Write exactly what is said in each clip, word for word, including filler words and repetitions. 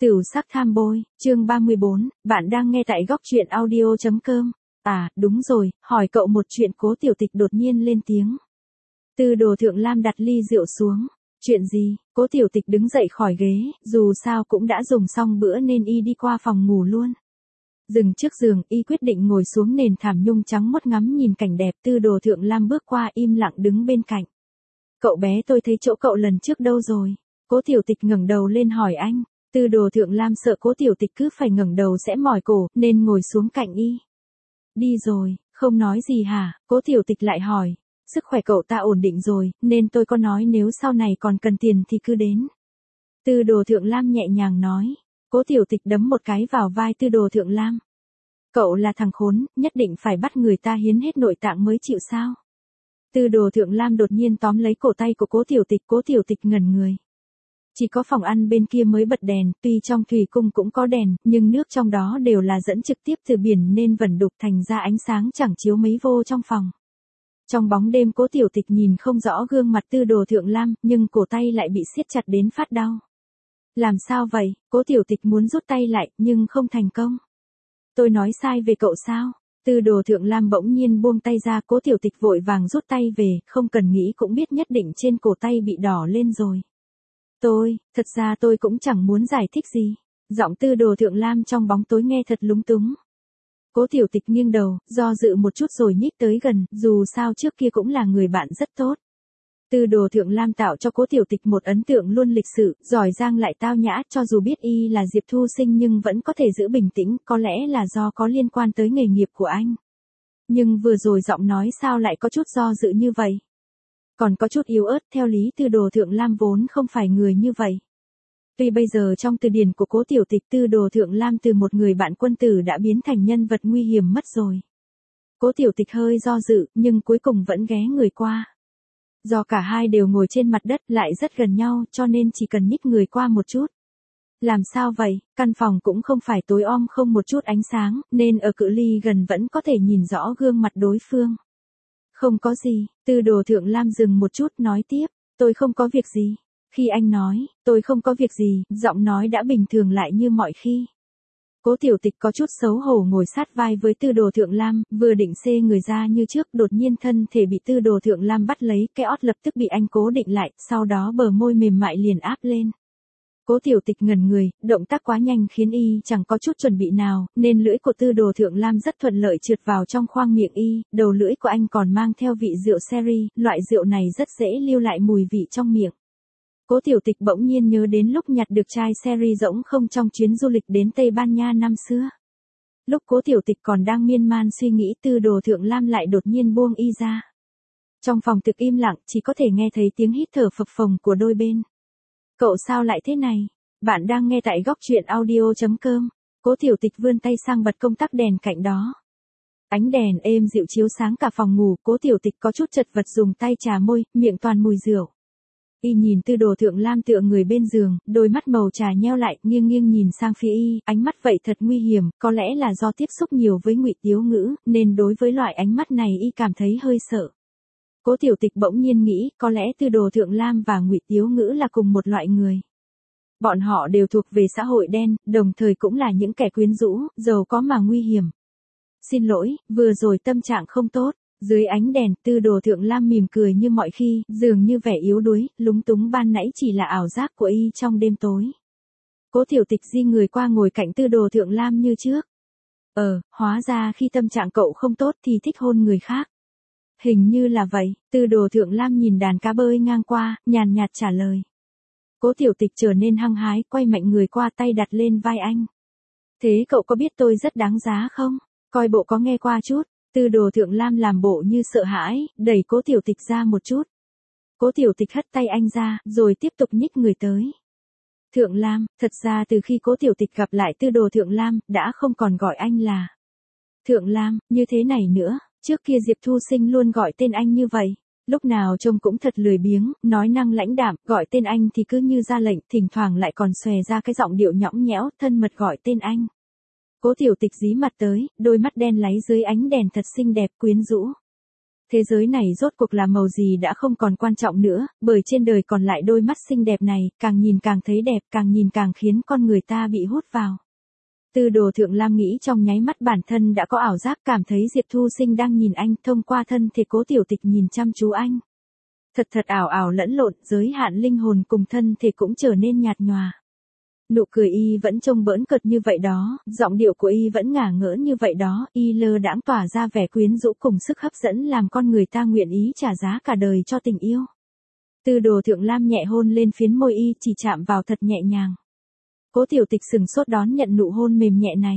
Tửu sắc tham bôi, chương ba mươi bốn, bạn đang nghe tại góc truyện audio chấm com. À, đúng rồi, hỏi cậu một chuyện. Cố Tiểu Tịch đột nhiên lên tiếng. Tư Đồ Thượng Lam đặt ly rượu xuống. Chuyện gì? Cố Tiểu Tịch đứng dậy khỏi ghế, dù sao cũng đã dùng xong bữa nên y đi qua phòng ngủ luôn. Dừng trước giường, y quyết định ngồi xuống nền thảm nhung trắng muốt ngắm nhìn cảnh đẹp. Tư Đồ Thượng Lam bước qua im lặng đứng bên cạnh. Cậu bé, tôi thấy chỗ cậu lần trước đâu rồi? Cố Tiểu Tịch ngẩng đầu lên hỏi anh. Tư Đồ Thượng Lam sợ Cố Tiểu Tịch cứ phải ngẩng đầu sẽ mỏi cổ, nên ngồi xuống cạnh y. Đi rồi, không nói gì hả? Cố Tiểu Tịch lại hỏi. Sức khỏe cậu ta ổn định rồi, nên tôi có nói nếu sau này còn cần tiền thì cứ đến. Tư Đồ Thượng Lam nhẹ nhàng nói. Cố Tiểu Tịch đấm một cái vào vai Tư Đồ Thượng Lam. Cậu là thằng khốn, nhất định phải bắt người ta hiến hết nội tạng mới chịu sao? Tư Đồ Thượng Lam đột nhiên tóm lấy cổ tay của Cố Tiểu Tịch. Cố Tiểu Tịch ngẩn người. Chỉ có phòng ăn bên kia mới bật đèn, tuy trong thủy cung cũng có đèn, nhưng nước trong đó đều là dẫn trực tiếp từ biển nên vẩn đục thành ra ánh sáng chẳng chiếu mấy vô trong phòng. Trong bóng đêm Cố Tiểu Tịch nhìn không rõ gương mặt Tư Đồ Thượng Lam, nhưng cổ tay lại bị siết chặt đến phát đau. Làm sao vậy? Cố Tiểu Tịch muốn rút tay lại, nhưng không thành công. Tôi nói sai về cậu sao? Tư Đồ Thượng Lam bỗng nhiên buông tay ra. Cố Tiểu Tịch vội vàng rút tay về, không cần nghĩ cũng biết nhất định trên cổ tay bị đỏ lên rồi. Tôi, thật ra tôi cũng chẳng muốn giải thích gì. Giọng Tư Đồ Thượng Lam trong bóng tối nghe thật lúng túng. Cố Tiểu Tịch nghiêng đầu, do dự một chút rồi nhích tới gần, dù sao trước kia cũng là người bạn rất tốt. Tư Đồ Thượng Lam tạo cho Cố Tiểu Tịch một ấn tượng luôn lịch sự, giỏi giang lại tao nhã, cho dù biết y là Diệp Thu Sinh nhưng vẫn có thể giữ bình tĩnh, có lẽ là do có liên quan tới nghề nghiệp của anh. Nhưng vừa rồi giọng nói sao lại có chút do dự như vậy? Còn có chút yếu ớt, theo lý Tư Đồ Thượng Lam vốn không phải người như vậy. Tuy bây giờ trong từ điển của Cố Tiểu Tịch, Tư Đồ Thượng Lam từ một người bạn quân tử đã biến thành nhân vật nguy hiểm mất rồi. Cố Tiểu Tịch hơi do dự, nhưng cuối cùng vẫn ghé người qua. Do cả hai đều ngồi trên mặt đất lại rất gần nhau, cho nên chỉ cần nhích người qua một chút. Làm sao vậy? Căn phòng cũng không phải tối om không một chút ánh sáng, nên ở cự ly gần vẫn có thể nhìn rõ gương mặt đối phương. Không có gì. Tư Đồ Thượng Lam dừng một chút nói tiếp. Tôi không có việc gì. Khi anh nói, tôi không có việc gì, giọng nói đã bình thường lại như mọi khi. Cố Tiểu Tịch có chút xấu hổ ngồi sát vai với Tư Đồ Thượng Lam, vừa định xê người ra như trước, đột nhiên thân thể bị Tư Đồ Thượng Lam bắt lấy, cái ót lập tức bị anh cố định lại, sau đó bờ môi mềm mại liền áp lên. Cố Tiểu Tịch ngẩn người, động tác quá nhanh khiến y chẳng có chút chuẩn bị nào, nên lưỡi của Tư Đồ Thượng Lam rất thuận lợi trượt vào trong khoang miệng y, đầu lưỡi của anh còn mang theo vị rượu sherry, loại rượu này rất dễ lưu lại mùi vị trong miệng. Cố Tiểu Tịch bỗng nhiên nhớ đến lúc nhặt được chai sherry rỗng không trong chuyến du lịch đến Tây Ban Nha năm xưa. Lúc Cố Tiểu Tịch còn đang miên man suy nghĩ, Tư Đồ Thượng Lam lại đột nhiên buông y ra. Trong phòng thực im lặng, chỉ có thể nghe thấy tiếng hít thở phập phồng của đôi bên. Cậu sao lại thế này? Bạn đang nghe tại góc truyện audio chấm com. Cố Tiểu Tịch vươn tay sang bật công tắc đèn cạnh đó. Ánh đèn êm dịu chiếu sáng cả phòng ngủ, Cố Tiểu Tịch có chút chật vật dùng tay chà môi, miệng toàn mùi rượu. Y nhìn Tư Đồ Thượng Lam tựa người bên giường, đôi mắt màu trà nheo lại, nghiêng nghiêng nhìn sang phía y, ánh mắt vậy thật nguy hiểm, có lẽ là do tiếp xúc nhiều với Ngụy Tiếu Ngữ, nên đối với loại ánh mắt này y cảm thấy hơi sợ. Cố Tiểu Tịch bỗng nhiên nghĩ, có lẽ Tư Đồ Thượng Lam và Ngụy Tiếu Ngữ là cùng một loại người. Bọn họ đều thuộc về xã hội đen, đồng thời cũng là những kẻ quyến rũ, giàu có mà nguy hiểm. Xin lỗi, vừa rồi tâm trạng không tốt. Dưới ánh đèn, Tư Đồ Thượng Lam mỉm cười như mọi khi, dường như vẻ yếu đuối, lúng túng ban nãy chỉ là ảo giác của y trong đêm tối. Cố Tiểu Tịch di người qua ngồi cạnh Tư Đồ Thượng Lam như trước. Ờ, hóa ra khi tâm trạng cậu không tốt thì thích hôn người khác. Hình như là vậy. Tư Đồ Thượng Lam nhìn đàn cá bơi ngang qua, nhàn nhạt trả lời. Cố Tiểu Tịch trở nên hăng hái, quay mạnh người qua, tay đặt lên vai anh. Thế cậu có biết tôi rất đáng giá không? Coi bộ có nghe qua chút. Tư Đồ Thượng Lam làm bộ như sợ hãi, đẩy Cố Tiểu Tịch ra một chút. Cố Tiểu Tịch hất tay anh ra, rồi tiếp tục nhích người tới. Thượng Lam, thật ra từ khi Cố Tiểu Tịch gặp lại Tư Đồ Thượng Lam, đã không còn gọi anh là Thượng Lam, như thế này nữa, trước kia Diệp Thu Sinh luôn gọi tên anh như vậy. Lúc nào trông cũng thật lười biếng, nói năng lãnh đạm, gọi tên anh thì cứ như ra lệnh, thỉnh thoảng lại còn xòe ra cái giọng điệu nhõng nhẽo, thân mật gọi tên anh. Cố Tiểu Tịch dí mặt tới, đôi mắt đen láy dưới ánh đèn thật xinh đẹp quyến rũ. Thế giới này rốt cuộc là màu gì đã không còn quan trọng nữa, bởi trên đời còn lại đôi mắt xinh đẹp này, càng nhìn càng thấy đẹp, càng nhìn càng khiến con người ta bị hút vào. Tư Đồ Thượng Lam nghĩ trong nháy mắt bản thân đã có ảo giác, cảm thấy Diệp Thu Sinh đang nhìn anh, thông qua thân thể Cố Tiểu Tịch nhìn chăm chú anh. Thật thật ảo ảo lẫn lộn, giới hạn linh hồn cùng thân thể cũng trở nên nhạt nhòa. Nụ cười y vẫn trông bỡn cợt như vậy đó, giọng điệu của y vẫn ngả ngỡ như vậy đó, y lơ đãng tỏa ra vẻ quyến rũ cùng sức hấp dẫn làm con người ta nguyện ý trả giá cả đời cho tình yêu. Tư Đồ Thượng Lam nhẹ hôn lên phiến môi y, chỉ chạm vào thật nhẹ nhàng. Cố Tiểu Tịch sừng sốt đón nhận nụ hôn mềm nhẹ này.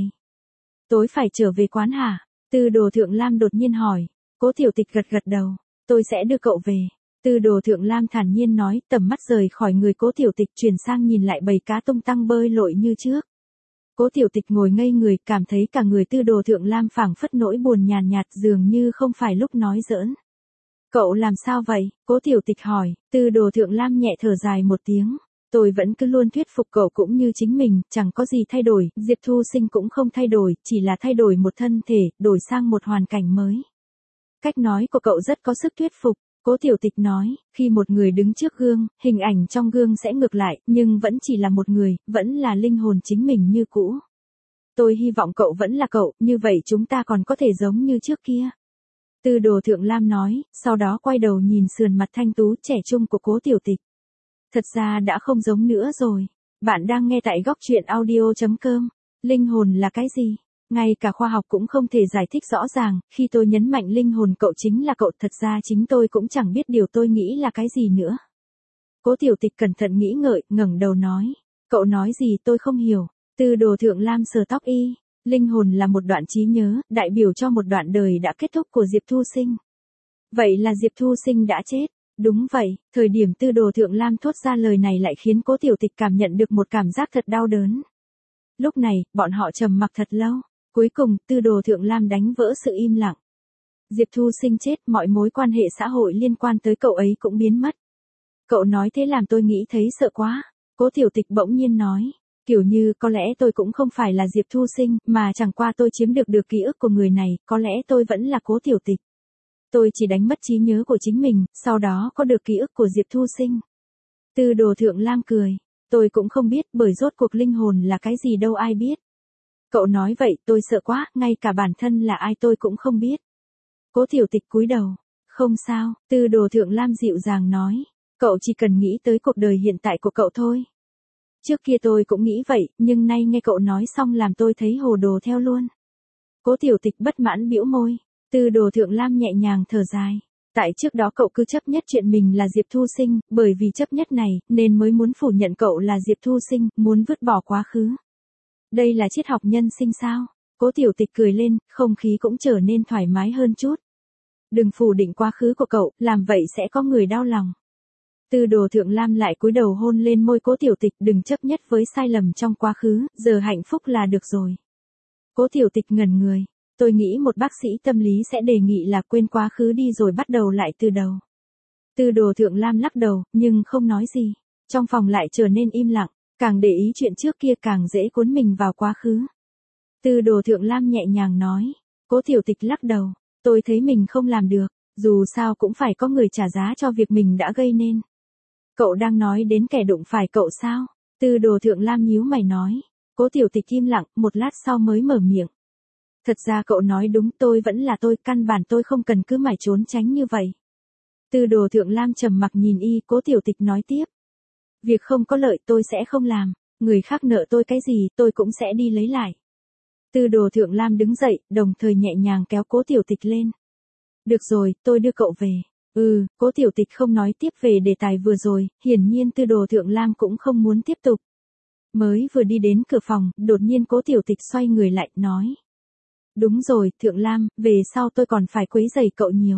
Tối phải trở về quán hả? Tư Đồ Thượng Lam đột nhiên hỏi. Cố Tiểu Tịch gật gật đầu. Tôi sẽ đưa cậu về. Tư Đồ Thượng Lam thản nhiên nói, tầm mắt rời khỏi người Cố Tiểu Tịch chuyển sang nhìn lại bầy cá tung tăng bơi lội như trước. Cố Tiểu Tịch ngồi ngây người, cảm thấy cả người Tư Đồ Thượng Lam phảng phất nỗi buồn nhàn nhạt, dường như không phải lúc nói giỡn. Cậu làm sao vậy? Cố Tiểu Tịch hỏi. Tư Đồ Thượng Lam nhẹ thở dài một tiếng. Tôi vẫn cứ luôn thuyết phục cậu cũng như chính mình, chẳng có gì thay đổi, Diệp Thu Sinh cũng không thay đổi, chỉ là thay đổi một thân thể, đổi sang một hoàn cảnh mới. Cách nói của cậu rất có sức thuyết phục. Cố Tiểu Tịch nói, khi một người đứng trước gương, hình ảnh trong gương sẽ ngược lại, nhưng vẫn chỉ là một người, vẫn là linh hồn chính mình như cũ. Tôi hy vọng cậu vẫn là cậu, như vậy chúng ta còn có thể giống như trước kia. Tư Đồ Thượng Lam nói, sau đó quay đầu nhìn sườn mặt thanh tú trẻ trung của Cố Tiểu Tịch. Thật ra đã không giống nữa rồi. Bạn đang nghe tại góc truyện audio chấm com. Linh hồn là cái gì? Ngay cả khoa học cũng không thể giải thích rõ ràng, khi tôi nhấn mạnh linh hồn cậu chính là cậu, thật ra chính tôi cũng chẳng biết điều tôi nghĩ là cái gì nữa. Cố Tiểu Tịch cẩn thận nghĩ ngợi, ngẩng đầu nói. Cậu nói gì tôi không hiểu. Tư Đồ Thượng Lam sờ tóc y. Linh hồn là một đoạn trí nhớ, đại biểu cho một đoạn đời đã kết thúc của Diệp Thu Sinh. Vậy là Diệp Thu Sinh đã chết. Đúng vậy, thời điểm Tư Đồ Thượng Lam thốt ra lời này lại khiến Cố Tiểu Tịch cảm nhận được một cảm giác thật đau đớn. Lúc này, bọn họ trầm mặc thật lâu. Cuối cùng, Tư Đồ Thượng Lam đánh vỡ sự im lặng. Diệp Thu Sinh chết, mọi mối quan hệ xã hội liên quan tới cậu ấy cũng biến mất. Cậu nói thế làm tôi nghĩ thấy sợ quá. Cố Tiểu Tịch bỗng nhiên nói. Kiểu như có lẽ tôi cũng không phải là Diệp Thu Sinh, mà chẳng qua tôi chiếm được được ký ức của người này, có lẽ tôi vẫn là Cố Tiểu Tịch. Tôi chỉ đánh mất trí nhớ của chính mình, sau đó có được ký ức của Diệp Thu Sinh. Tư Đồ Thượng Lam cười. Tôi cũng không biết, bởi rốt cuộc linh hồn là cái gì đâu ai biết. Cậu nói vậy, tôi sợ quá, ngay cả bản thân là ai tôi cũng không biết. Cố Tiểu Tịch cúi đầu. Không sao, Tư Đồ Thượng Lam dịu dàng nói. Cậu chỉ cần nghĩ tới cuộc đời hiện tại của cậu thôi. Trước kia tôi cũng nghĩ vậy, nhưng nay nghe cậu nói xong làm tôi thấy hồ đồ theo luôn. Cố Tiểu Tịch bất mãn bĩu môi. Tư Đồ Thượng Lam nhẹ nhàng thở dài. Tại trước đó cậu cứ chấp nhất chuyện mình là Diệp Thu Sinh, bởi vì chấp nhất này, nên mới muốn phủ nhận cậu là Diệp Thu Sinh, muốn vứt bỏ quá khứ. Đây là triết học nhân sinh sao? Cố Tiểu Tịch cười lên, không khí cũng trở nên thoải mái hơn chút. Đừng phủ định quá khứ của cậu, làm vậy sẽ có người đau lòng. Tư Đồ Thượng Lam lại cúi đầu hôn lên môi Cố Tiểu Tịch, đừng chấp nhất với sai lầm trong quá khứ, giờ hạnh phúc là được rồi. Cố Tiểu Tịch ngẩn người. Tôi nghĩ một bác sĩ tâm lý sẽ đề nghị là quên quá khứ đi rồi bắt đầu lại từ đầu. Tư Đồ Thượng Lam lắc đầu, nhưng không nói gì. Trong phòng lại trở nên im lặng, càng để ý chuyện trước kia càng dễ cuốn mình vào quá khứ. Tư Đồ Thượng Lam nhẹ nhàng nói. Cố Tiểu Tịch lắc đầu. Tôi thấy mình không làm được, dù sao cũng phải có người trả giá cho việc mình đã gây nên. Cậu đang nói đến kẻ đụng phải cậu sao? Tư Đồ Thượng Lam nhíu mày nói. Cố Tiểu Tịch im lặng, một lát sau mới mở miệng. Thật ra cậu nói đúng, tôi vẫn là tôi, căn bản tôi không cần cứ mải trốn tránh như vậy. Tư Đồ Thượng Lam trầm mặc nhìn y, Cố Tiểu Tịch nói tiếp. Việc không có lợi tôi sẽ không làm, người khác nợ tôi cái gì tôi cũng sẽ đi lấy lại. Tư Đồ Thượng Lam đứng dậy, đồng thời nhẹ nhàng kéo Cố Tiểu Tịch lên. Được rồi, tôi đưa cậu về. Ừ, Cố Tiểu Tịch không nói tiếp về đề tài vừa rồi, hiển nhiên Tư Đồ Thượng Lam cũng không muốn tiếp tục. Mới vừa đi đến cửa phòng, đột nhiên Cố Tiểu Tịch xoay người lại, nói. Đúng rồi, Thượng Lam, về sau tôi còn phải quấy rầy cậu nhiều.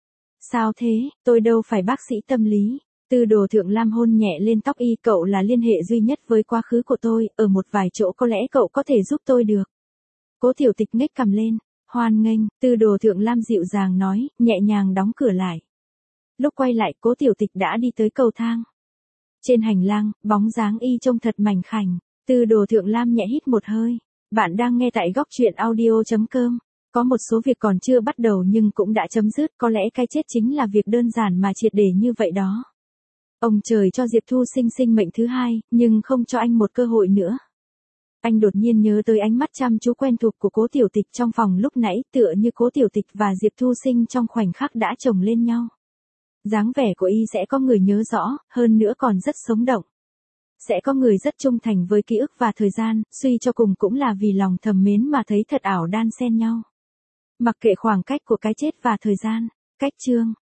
Sao thế, tôi đâu phải bác sĩ tâm lý. Tư Đồ Thượng Lam hôn nhẹ lên tóc y, cậu là liên hệ duy nhất với quá khứ của tôi, ở một vài chỗ có lẽ cậu có thể giúp tôi được. Cố Tiểu Tịch nhếch cằm lên, hoan nghênh, Tư Đồ Thượng Lam dịu dàng nói, nhẹ nhàng đóng cửa lại. Lúc quay lại, Cố Tiểu Tịch đã đi tới cầu thang. Trên hành lang, bóng dáng y trông thật mảnh khảnh. Tư Đồ Thượng Lam nhẹ hít một hơi. Bạn đang nghe tại góc truyện audio chấm com. Có một số việc còn chưa bắt đầu nhưng cũng đã chấm dứt, có lẽ cái chết chính là việc đơn giản mà triệt để như vậy đó. Ông trời cho Diệp Thu Sinh sinh mệnh thứ hai, nhưng không cho anh một cơ hội nữa. Anh đột nhiên nhớ tới ánh mắt chăm chú quen thuộc của Cố Tiểu Tịch trong phòng lúc nãy, tựa như Cố Tiểu Tịch và Diệp Thu Sinh trong khoảnh khắc đã chồng lên nhau. Dáng vẻ của y sẽ có người nhớ rõ, hơn nữa còn rất sống động. Sẽ có người rất trung thành với ký ức và thời gian, suy cho cùng cũng là vì lòng thầm mến mà thấy thật ảo đan xen nhau. Mặc kệ khoảng cách của cái chết và thời gian. Cách chương